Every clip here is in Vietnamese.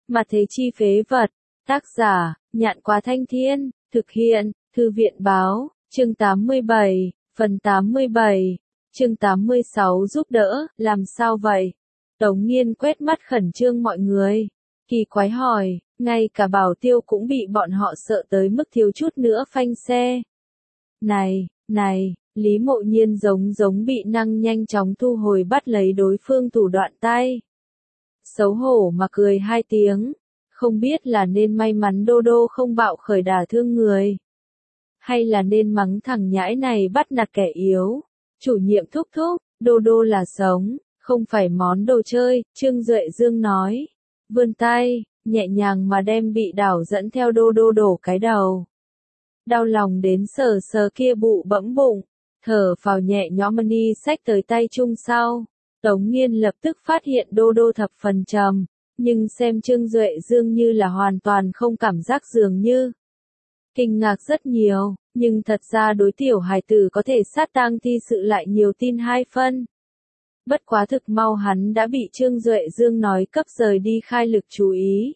Mà thế chi phế vật. Tác giả, Nhạn Quá Thanh Thiên, thực hiện, Thư viện báo, chương 87, phần 87, chương 86 giúp đỡ, làm sao vậy? Tống Nghiên quét mắt khẩn trương mọi người, kỳ quái hỏi, ngay cả Bảo Tiêu cũng bị bọn họ sợ tới mức thiếu chút nữa phanh xe. Này, Lý Mộ Nhiên giống bị năng nhanh chóng thu hồi bắt lấy đối phương thủ đoạn tay. Xấu hổ mà cười hai tiếng, không biết là nên may mắn Đô Đô không bạo khởi đả thương người, hay là nên mắng thằng nhãi này bắt nạt kẻ yếu. Chủ nhiệm thúc, Đô Đô là sống, không phải món đồ chơi, Trương Duệ Dương nói. Vươn tay, nhẹ nhàng mà đem bị đảo dẫn theo Đô Đô đổ cái đầu. Đau lòng đến sờ kia bụ bẫm bụng, thở phào nhẹ nhõm đi xách tới tay chung sau. Tống Nghiên lập tức phát hiện Đô Đô thập phần trầm, nhưng xem Trương Duệ Dương như là hoàn toàn không cảm giác dường như. Kinh ngạc rất nhiều, nhưng thật ra đối tiểu hài tử có thể sát tang thi sự lại nhiều tin hai phân. Bất quá thực mau hắn đã bị Trương Duệ Dương nói cấp rời đi khai lực chú ý.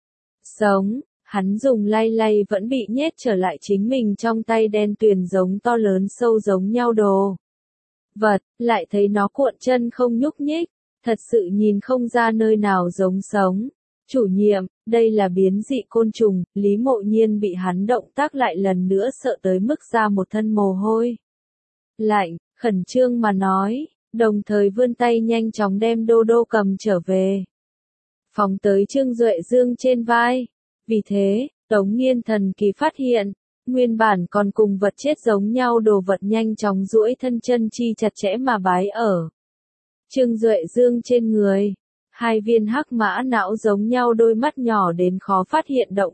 Sống, hắn dùng lay vẫn bị nhét trở lại chính mình trong tay đen tuyền giống to lớn sâu giống nhau đồ vật, lại thấy nó cuộn chân không nhúc nhích, thật sự nhìn không ra nơi nào giống sống. Chủ nhiệm, đây là biến dị côn trùng, Lý Mộ Nhiên bị hắn động tác lại lần nữa sợ tới mức ra một thân mồ hôi lạnh, khẩn trương mà nói, đồng thời vươn tay nhanh chóng đem Đô Đô cầm trở về. Phóng tới Trương Duệ Dương trên vai. Vì thế, Tống Nghiên thần kỳ phát hiện, nguyên bản còn cùng vật chết giống nhau đồ vật nhanh chóng duỗi thân chân chi chặt chẽ mà bái ở Trương Duệ Dương trên người. Hai viên hắc mã não giống nhau đôi mắt nhỏ đến khó phát hiện động.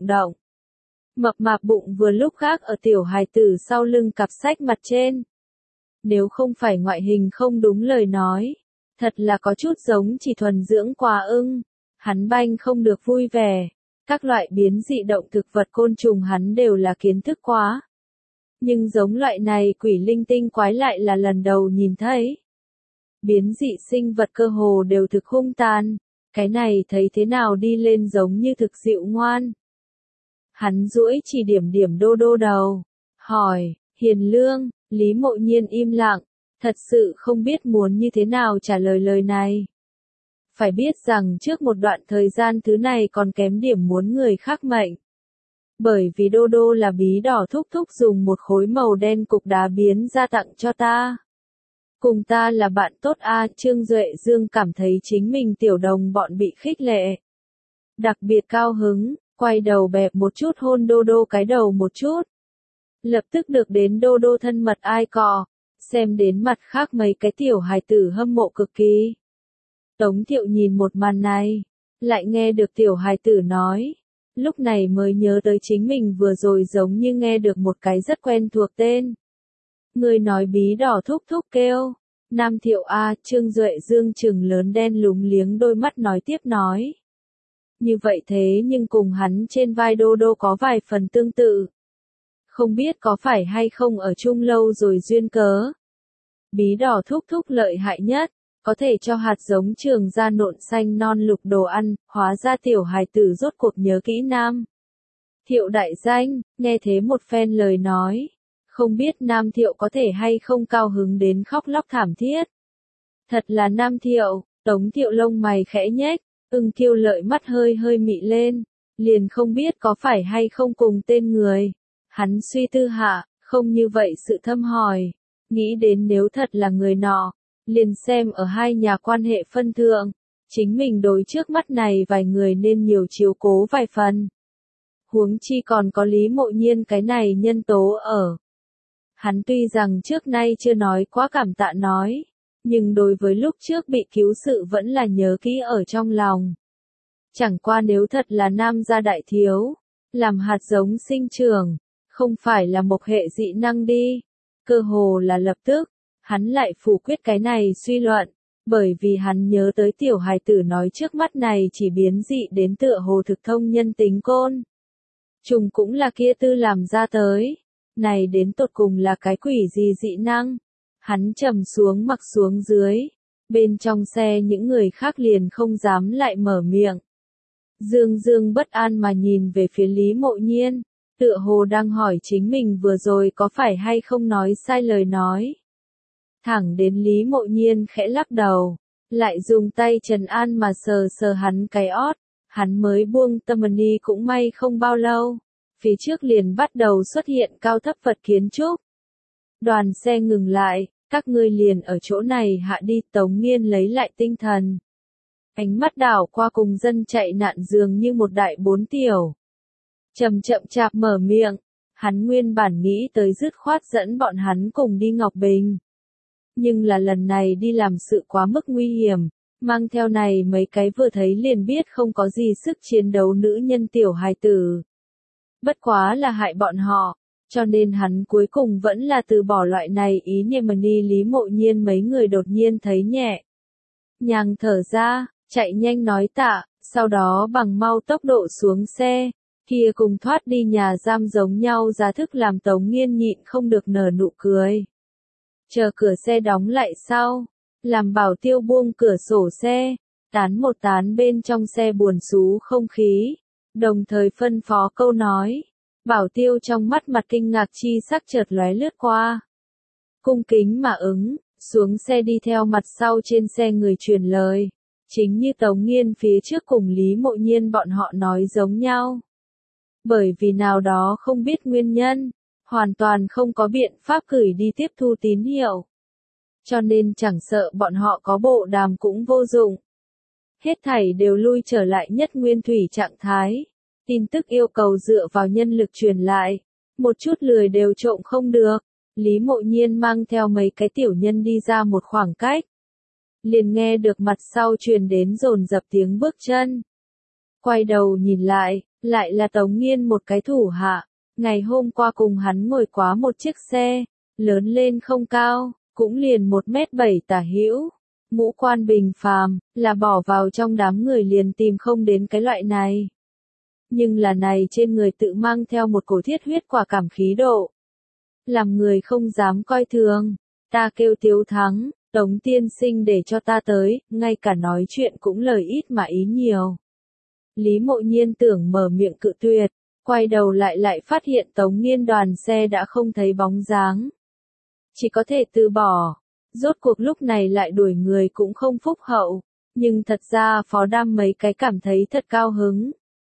Mập mạp bụng vừa lúc khác ở tiểu hài tử sau lưng cặp sách mặt trên. Nếu không phải ngoại hình không đúng lời nói, thật là có chút giống chỉ thuần dưỡng quà ưng. Hắn banh không được vui vẻ. Các loại biến dị động thực vật côn trùng hắn đều là kiến thức quá. Nhưng giống loại này quỷ linh tinh quái lại là lần đầu nhìn thấy. Biến dị sinh vật cơ hồ đều thực hung tàn, cái này thấy thế nào đi lên giống như thực dịu ngoan. Hắn duỗi chỉ điểm Đô Đô đầu, hỏi, Hiền Lương, Lý Mộ Nhiên im lặng, thật sự không biết muốn như thế nào trả lời lời này. Phải biết rằng trước một đoạn thời gian thứ này còn kém điểm muốn người khác mệnh. Bởi vì Đô Đô là bí đỏ thúc dùng một khối màu đen cục đá biến ra tặng cho ta. Cùng ta là bạn tốt a, Trương Duệ Dương cảm thấy chính mình tiểu đồng bọn bị khích lệ. Đặc biệt cao hứng, quay đầu bẹp một chút hôn Đô Đô cái đầu một chút. Lập tức được đến Đô Đô thân mật ai cọ, xem đến mặt khác mấy cái tiểu hài tử hâm mộ cực kỳ. Tống Thiệu nhìn một màn này, lại nghe được tiểu hài tử nói, lúc này mới nhớ tới chính mình vừa rồi giống như nghe được một cái rất quen thuộc tên. Người nói bí đỏ thúc kêu, Nam Thiệu a, Trương Duệ Dương trừng lớn đen lúng liếng đôi mắt nói tiếp nói. Như vậy thế nhưng cùng hắn trên vai Đô Đô có vài phần tương tự. Không biết có phải hay không ở chung lâu rồi duyên cớ. Bí đỏ thúc lợi hại nhất. Có thể cho hạt giống trường ra nộn xanh non lục đồ ăn, hóa ra tiểu hài tử rốt cuộc nhớ kỹ Nam Thiệu đại danh, nghe thế một phen lời nói. Không biết Nam Thiệu có thể hay không cao hứng đến khóc lóc thảm thiết. Thật là Nam Thiệu, Tống Thiệu lông mày khẽ nhếch, Kiêu Lợi mắt hơi mị lên, liền không biết có phải hay không cùng tên người. Hắn suy tư hạ, không như vậy sự thâm hỏi, nghĩ đến nếu thật là người nọ. Liền xem ở hai nhà quan hệ phân thượng, chính mình đối trước mắt này vài người nên nhiều chiếu cố vài phần. Huống chi còn có Lý Mộ Nhiên cái này nhân tố ở. Hắn tuy rằng trước nay chưa nói quá cảm tạ nói, nhưng đối với lúc trước bị cứu sự vẫn là nhớ kỹ ở trong lòng. Chẳng qua nếu thật là nam gia đại thiếu, làm hạt giống sinh trưởng, không phải là một hệ dị năng đi, cơ hồ là lập tức. Hắn lại phủ quyết cái này suy luận, bởi vì hắn nhớ tới tiểu hài tử nói trước mắt này chỉ biến dị đến tựa hồ thực thông nhân tính côn. Trùng cũng là kia tư làm ra tới, này đến tột cùng là cái quỷ gì dị năng. Hắn trầm xuống mặc xuống dưới, bên trong xe những người khác liền không dám lại mở miệng. Dương Dương bất an mà nhìn về phía Lý Mộ Nhiên, tựa hồ đang hỏi chính mình vừa rồi có phải hay không nói sai lời nói. Thẳng đến Lý Mộ Nhiên khẽ lắc đầu, lại dùng tay trấn an mà sờ sờ hắn cái ót, hắn mới buông tâm đi cũng may không bao lâu. Phía trước liền bắt đầu xuất hiện cao thấp vật kiến trúc. Đoàn xe ngừng lại, các ngươi liền ở chỗ này hạ đi. Tống Nghiên lấy lại tinh thần. Ánh mắt đảo qua cùng dân chạy nạn dường như một đại bốn tiểu. Chậm chạp mở miệng, hắn nguyên bản nghĩ tới dứt khoát dẫn bọn hắn cùng đi Ngọc Bình. Nhưng là lần này đi làm sự quá mức nguy hiểm, mang theo này mấy cái vừa thấy liền biết không có gì sức chiến đấu nữ nhân tiểu hài tử. Bất quá là hại bọn họ, cho nên hắn cuối cùng vẫn là từ bỏ loại này ý niệm. Đi Lý Mộ Nhiên mấy người đột nhiên thấy nhẹ nhàng thở ra, chạy nhanh nói tạ, sau đó bằng mau tốc độ xuống xe, kia cùng thoát đi nhà giam giống nhau ra thức làm Tống Nghiên nhịn không được nở nụ cười. Chờ cửa xe đóng lại sau, làm Bảo Tiêu buông cửa sổ xe, tán một tán bên trong xe buồn xú không khí, đồng thời phân phó câu nói. Bảo Tiêu trong mắt mặt kinh ngạc chi sắc chợt lóe lướt qua. Cung kính mà ứng, xuống xe đi theo mặt sau trên xe người truyền lời. Chính như Tống Nghiên phía trước cùng Lý Mộ Nhiên bọn họ nói giống nhau. Bởi vì nào đó không biết nguyên nhân, hoàn toàn không có biện pháp gửi đi tiếp thu tín hiệu. Cho nên chẳng sợ bọn họ có bộ đàm cũng vô dụng. Hết thảy đều lui trở lại nhất nguyên thủy trạng thái. Tin tức yêu cầu dựa vào nhân lực truyền lại. Một chút lười đều trộm không được. Lý Mộ Nhiên mang theo mấy cái tiểu nhân đi ra một khoảng cách. Liền nghe được mặt sau truyền đến dồn dập tiếng bước chân. Quay đầu nhìn lại là Tống Nghiên một cái thủ hạ. Ngày hôm qua cùng hắn ngồi quá một chiếc xe, lớn lên không cao, cũng liền 1m7 tả hữu. Ngũ quan bình phàm, là bỏ vào trong đám người liền tìm không đến cái loại này. Nhưng là này trên người tự mang theo một cổ thiết huyết quả cảm khí độ. Làm người không dám coi thường, ta kêu Tiếu Thắng, Tống tiên sinh để cho ta tới, ngay cả nói chuyện cũng lời ít mà ý nhiều. Lý Mộ Nhiên tưởng mở miệng cự tuyệt, quay đầu lại phát hiện Tống Nghiên đoàn xe đã không thấy bóng dáng. Chỉ có thể từ bỏ, rốt cuộc lúc này lại đuổi người cũng không phúc hậu, nhưng thật ra Phó Đam mấy cái cảm thấy thật cao hứng.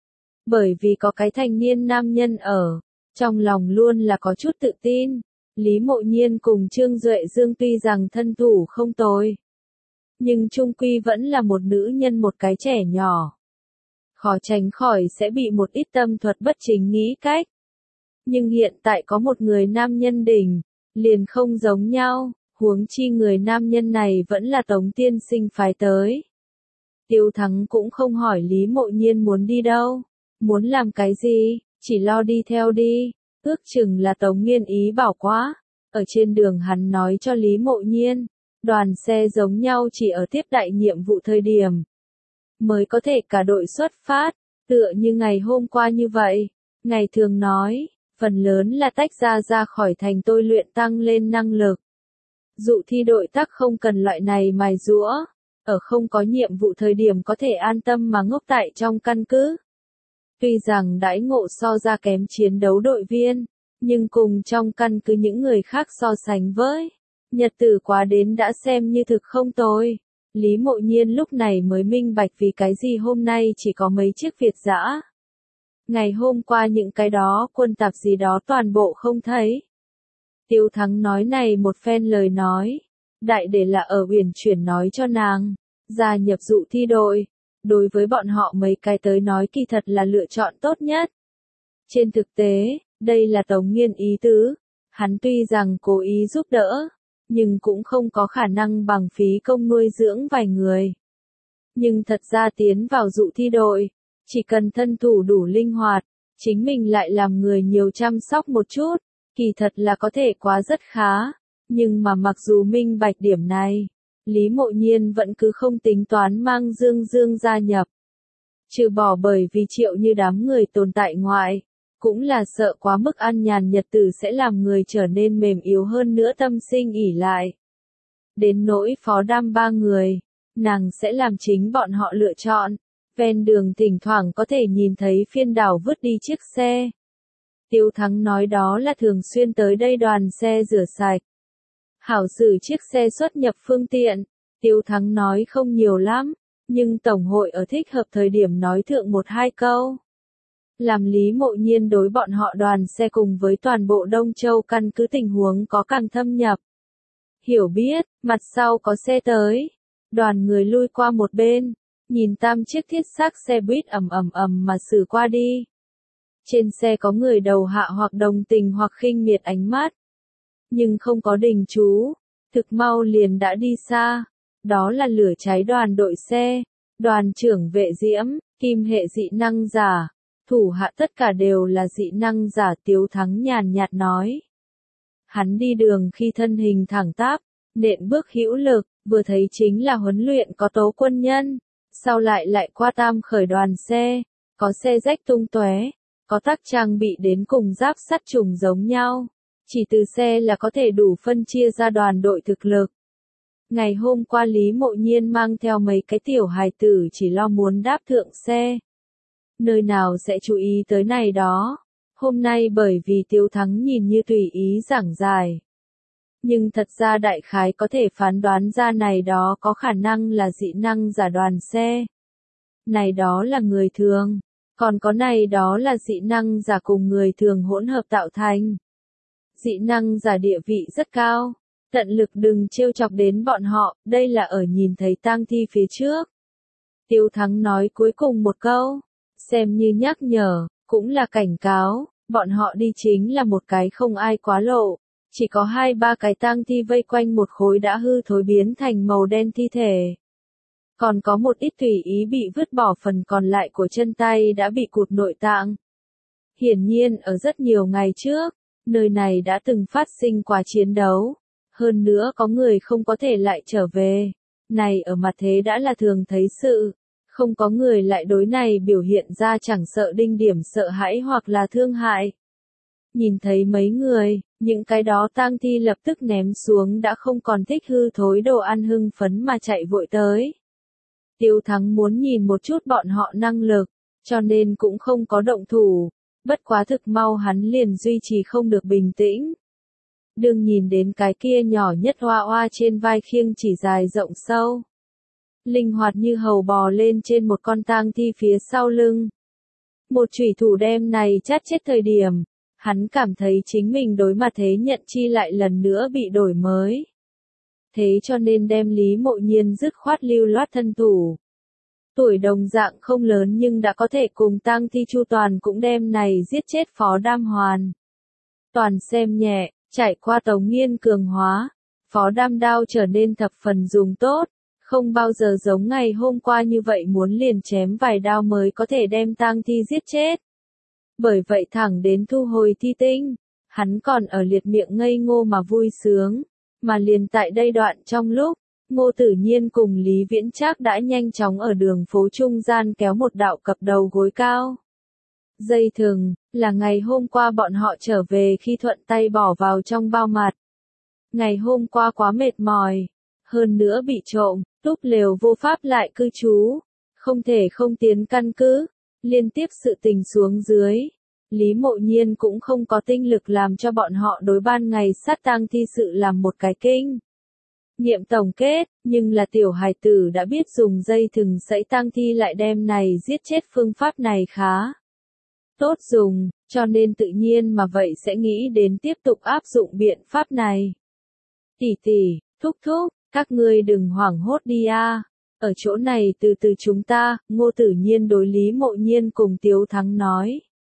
Bởi vì có cái thanh niên nam nhân ở, trong lòng luôn là có chút tự tin. Lý Mộ Nhiên cùng Trương Duệ Dương tuy rằng thân thủ không tồi, nhưng chung quy vẫn là một nữ nhân một cái trẻ nhỏ. Khó tránh khỏi sẽ bị một ít tâm thuật bất chính nghĩ cách. Nhưng hiện tại có một người nam nhân đỉnh, liền không giống nhau, huống chi người nam nhân này vẫn là Tống tiên sinh phái tới. Tiêu Thắng cũng không hỏi Lý Mộ Nhiên muốn đi đâu, muốn làm cái gì, chỉ lo đi theo đi, ước chừng là Tống Nghiên ý bảo quá. Ở trên đường hắn nói cho Lý Mộ Nhiên, đoàn xe giống nhau chỉ ở tiếp đại nhiệm vụ thời điểm mới có thể cả đội xuất phát, tựa như ngày hôm qua như vậy. Ngày thường nói, phần lớn là tách ra khỏi thành tôi luyện tăng lên năng lực. Dụ thi đội tác không cần loại này mài giũa, ở không có nhiệm vụ thời điểm có thể an tâm mà ngốc tại trong căn cứ. Tuy rằng đãi ngộ so ra kém chiến đấu đội viên, nhưng cùng trong căn cứ những người khác so sánh với, nhật tử quá đến đã xem như thực không tồi. Lý Mộ Nhiên lúc này mới minh bạch vì cái gì hôm nay chỉ có mấy chiếc Việt dã. Ngày hôm qua những cái đó quân tạp gì đó toàn bộ không thấy. Tiêu Thắng nói này một phen lời nói, đại để là ở Uyển Chuyển nói cho nàng, gia nhập dụ thi đội, đối với bọn họ mấy cái tới nói kỳ thật là lựa chọn tốt nhất. Trên thực tế, đây là Tống Nghiên ý tứ, hắn tuy rằng cố ý giúp đỡ, nhưng cũng không có khả năng bằng phí công nuôi dưỡng vài người. Nhưng thật ra tiến vào dụ thi đội, chỉ cần thân thủ đủ linh hoạt, chính mình lại làm người nhiều chăm sóc một chút, kỳ thật là có thể quá rất khá. Nhưng mà mặc dù minh bạch điểm này, Lý Mộ Nhiên vẫn cứ không tính toán mang Dương Dương gia nhập. Trừ bỏ bởi vì Triệu Như đám người tồn tại ngoại, cũng là sợ quá mức an nhàn nhật tử sẽ làm người trở nên mềm yếu hơn nữa tâm sinh ỷ lại. Đến nỗi Phó Đam ba người, nàng sẽ làm chính bọn họ lựa chọn, Ven đường thỉnh thoảng có thể nhìn thấy phiên đảo vứt đi chiếc xe. Tiếu Thắng nói đó là thường xuyên tới đây đoàn xe rửa sạch. Hảo xử chiếc xe xuất nhập phương tiện. Tiếu Thắng nói không nhiều lắm, nhưng Tổng hội ở thích hợp thời điểm nói thượng một hai câu. Làm Lý Mộ Nhiên đối bọn họ đoàn xe cùng với toàn bộ Đông Châu căn cứ tình huống có càng thâm nhập. Hiểu biết, mặt sau có xe tới. Đoàn người lui qua một bên, nhìn tam chiếc thiết xác xe buýt ầm mà xử qua đi. Trên xe có người đầu hạ hoặc đồng tình hoặc khinh miệt ánh mắt. Nhưng không có đình chú, thực mau liền đã đi xa. Đó là lửa cháy đoàn đội xe, đoàn trưởng Vệ Diễm, kim hệ dị năng giả. Thủ hạ tất cả đều là dị năng giả. Tiếu Thắng nhàn nhạt nói. Hắn đi đường khi thân hình thẳng tắp, nện bước hữu lực, vừa thấy chính là huấn luyện có tố quân nhân. Sau lại qua tam khởi đoàn xe, có xe rách tung tóe, có tác trang bị đến cùng giáp sắt trùng giống nhau. Chỉ từ xe là có thể đủ phân chia ra đoàn đội thực lực. Ngày hôm qua Lý Mộ Nhiên mang theo mấy cái tiểu hài tử chỉ lo muốn đáp thượng xe. Nơi nào sẽ chú ý tới này đó. Hôm nay bởi vì Tiếu Thắng nhìn như tùy ý giảng giải. Nhưng thật ra đại khái có thể phán đoán ra này đó có khả năng là dị năng giả đoàn xe. Này đó là người thường. Còn có này đó là dị năng giả cùng người thường hỗn hợp tạo thành. Dị năng giả địa vị rất cao. Tận lực đừng trêu chọc đến bọn họ, đây là ở nhìn thấy tang thi phía trước. Tiếu Thắng nói cuối cùng một câu, xem như nhắc nhở, cũng là cảnh cáo, bọn họ đi chính là một cái không ai quá lộ. Chỉ có 2-3 cái tang thi vây quanh một khối đã hư thối biến thành màu đen thi thể. Còn có một ít tùy ý bị vứt bỏ, phần còn lại của chân tay đã bị cụt nội tạng. Hiển nhiên ở rất nhiều ngày trước, nơi này đã từng phát sinh quá chiến đấu. Hơn nữa có người không có thể lại trở về. Này ở mặt thế đã là thường thấy sự. Không có người lại đối này biểu hiện ra chẳng sợ đinh điểm sợ hãi hoặc là thương hại. Nhìn thấy mấy người, những cái đó tang thi lập tức ném xuống đã không còn thích hư thối đồ ăn hưng phấn mà chạy vội tới. Tiếu Thắng muốn nhìn một chút bọn họ năng lực, cho nên cũng không có động thủ. Bất quá thực mau hắn liền duy trì không được bình tĩnh. Đừng nhìn đến cái kia nhỏ nhất hoa hoa trên vai khiêng chỉ dài rộng sâu. Linh hoạt như hầu bò lên trên một con tang thi phía sau lưng. Một chủy thủ đem này chát chết thời điểm. Hắn cảm thấy chính mình đối mặt thế nhận chi lại lần nữa bị đổi mới. Thế cho nên đem Lý Mộ Nhiên dứt khoát lưu loát thân thủ. Tuổi đồng dạng không lớn nhưng đã có thể cùng tang thi chu toàn cũng đem này giết chết Phó Đam Hoàn. Toàn xem nhẹ, trải qua Tống Nghiên cường hóa, Phó Đam đao trở nên thập phần dùng tốt, không bao giờ giống ngày hôm qua như vậy muốn liền chém vài đao mới có thể đem tang thi giết chết. Bởi vậy thẳng đến thu hồi thi tinh, hắn còn ở liệt miệng ngây ngô mà vui sướng, mà liền tại đây đoạn trong lúc, Ngô Tử Nhiên cùng Lý Viễn Trác đã nhanh chóng ở đường phố trung gian kéo một đạo cặp đầu gối cao. Dây thừng, là ngày hôm qua bọn họ trở về khi thuận tay bỏ vào trong bao mặt. Ngày hôm qua quá mệt mỏi, hơn nữa bị trộm, túp lều vô pháp lại cư trú, không thể không tiến căn cứ, liên tiếp sự tình xuống dưới. Lý Mộ Nhiên cũng không có tinh lực làm cho bọn họ đối ban ngày sát tang thi sự làm một cái kinh nghiệm tổng kết, nhưng là tiểu hài tử đã biết dùng dây thừng sẫy tang thi lại đem này giết chết, phương pháp này khá tốt dùng, cho nên tự nhiên mà vậy sẽ nghĩ đến tiếp tục áp dụng biện pháp này. Tỷ tỷ, thúc thúc, các ngươi đừng hoảng hốt đi a. Ở chỗ này từ từ chúng ta, Ngô Tử Nhiên đối Lý Mộ Nhiên cùng Tiếu Thắng nói.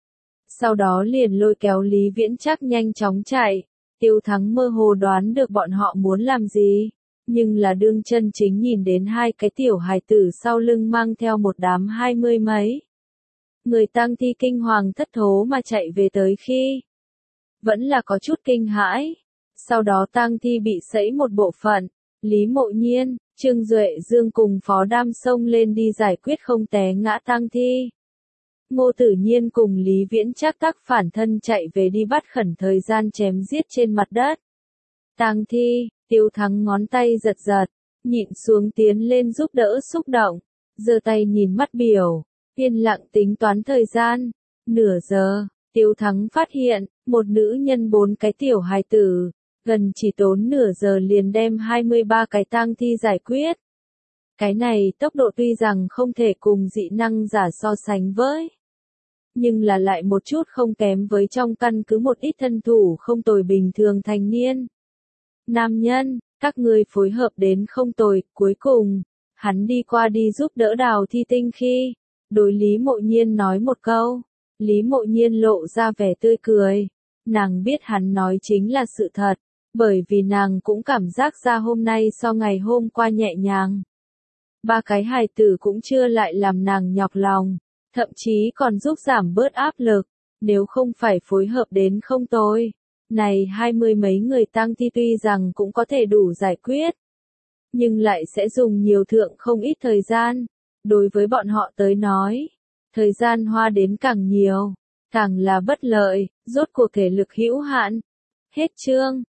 Sau đó liền lôi kéo Lý Viễn Trác nhanh chóng chạy. Tiếu Thắng mơ hồ đoán được bọn họ muốn làm gì, nhưng là đương chân chính nhìn đến hai cái tiểu hài tử sau lưng mang theo một đám 20 mấy. Người tang thi kinh hoàng thất thố mà chạy về tới khi, vẫn là có chút kinh hãi. Sau đó tang thi bị sẫy một bộ phận, Lý Mộ Nhiên, Trương Duệ Dương cùng Phó Đam xông lên đi giải quyết không té ngã tang thi. Ngô Tử Nhiên cùng Lý Viễn Trác tác phản thân chạy về đi bắt khẩn thời gian chém giết trên mặt đất. Tang thi, Tiếu Thắng ngón tay giật giật, nhịn xuống tiến lên giúp đỡ xúc động. giơ tay nhìn mắt biểu, yên lặng tính toán thời gian. Nửa giờ, Tiếu Thắng phát hiện, một nữ nhân 4 cái tiểu hài tử, gần chỉ tốn nửa giờ liền đem 23 cái tang thi giải quyết. Cái này tốc độ tuy rằng không thể cùng dị năng giả so sánh với, nhưng là lại một chút không kém với trong căn cứ một ít thân thủ không tồi bình thường thành niên. Nam nhân, các ngươi phối hợp đến không tồi, cuối cùng, hắn đi qua đi giúp đỡ Đào Thi Tinh khi, đối Lý Mộ Nhiên nói một câu, Lý Mộ Nhiên lộ ra vẻ tươi cười, nàng biết hắn nói chính là sự thật, bởi vì nàng cũng cảm giác ra hôm nay so ngày hôm qua nhẹ nhàng. 3 cái hài tử cũng chưa lại làm nàng nhọc lòng, thậm chí còn giúp giảm bớt áp lực, nếu không phải phối hợp đến không tồi. Này 20 mấy người tang thi tuy rằng cũng có thể đủ giải quyết, nhưng lại sẽ dùng nhiều thượng không ít thời gian. Đối với bọn họ tới nói, thời gian hoa đến càng nhiều, càng là bất lợi, rốt cuộc thể lực hữu hạn. Hết chương.